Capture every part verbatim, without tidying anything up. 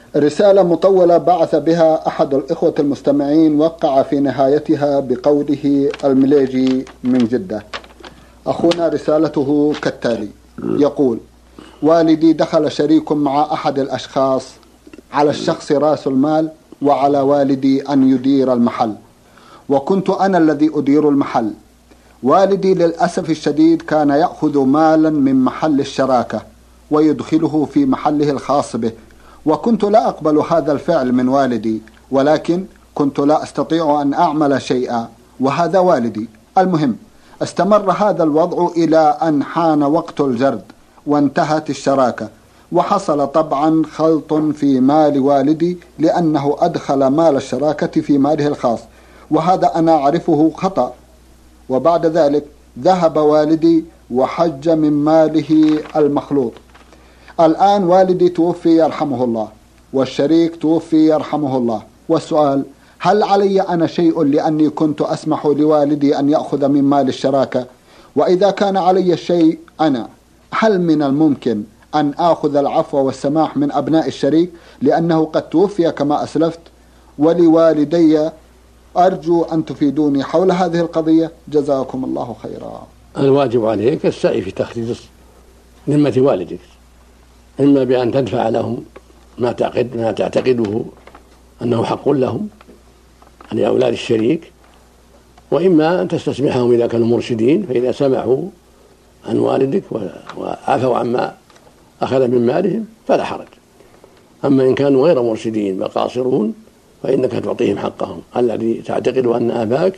رسالة مطولة بعث بها أحد الإخوة المستمعين، وقع في نهايتها بقوله المليجي من جدة. أخونا رسالته كالتالي، يقول: والدي دخل شريك مع أحد الأشخاص، على الشخص رأس المال وعلى والدي أن يدير المحل، وكنت أنا الذي أدير المحل. والدي للأسف الشديد كان يأخذ مالا من محل الشراكة ويدخله في محله الخاص به، وكنت لا أقبل هذا الفعل من والدي، ولكن كنت لا أستطيع أن أعمل شيئا، وهذا والدي. المهم استمر هذا الوضع إلى أن حان وقت الجرد وانتهت الشراكة، وحصل طبعا خلط في مال والدي لأنه أدخل مال الشراكة في ماله الخاص، وهذا أنا أعرفه خطأ. وبعد ذلك ذهب والدي وحج من ماله المخلوط. الآن والدي توفي يرحمه الله، والشريك توفي يرحمه الله، والسؤال: هل علي أنا شيء لأني كنت أسمح لوالدي أن يأخذ من مال الشراكة؟ وإذا كان علي الشيء أنا، هل من الممكن أن آخذ العفو والسماح من أبناء الشريك لأنه قد توفي كما أسلفت؟ ولوالدي أرجو أن تفيدوني حول هذه القضية، جزاكم الله خيرا. الواجب عليك السعي في تخصيص ذمة والدك، إما بأن تدفع لهم ما تعتقد ما تعتقده أنه حق لهم لأولاد الشريك، وإما أن تستسمحهم إذا كانوا مرشدين، فإذا سمحوا عن والدك وعفوا عما أخذ من مالهم فلا حرج. أما إن كانوا غير مرشدين وقاصرون فإنك تعطيهم حقهم الذي تعتقد أن أباك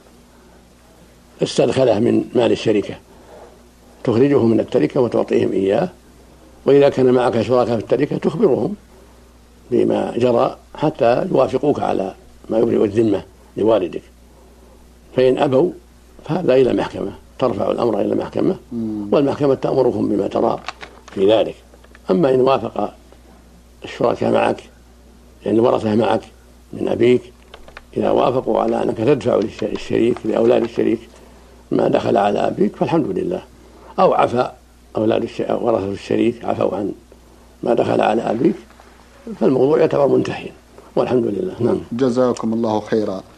استدخله من مال الشركة، تخرجه من التركة وتعطيهم إياه. وإذا كان معك شركاء في التركة تخبرهم بما جرى حتى يوافقوك على ما يبرئ الذمة لوالدك، فإن أبوا فهذا إلى محكمة، ترفع الأمر إلى محكمة والمحكمة تأمركم بما ترى في ذلك. أما إن وافق الشركاء معك، يعني الورثة معك من أبيك، إذا وافقوا على أنك تدفع للشريك لأولاد الشريك ما دخل على أبيك فالحمد لله، أو عفا أولاد ورثة الشريك عفوا عن ما دخل على أبيك، فالموضوع يعتبر منتهي والحمد لله. نعم. جزاكم الله خيرا.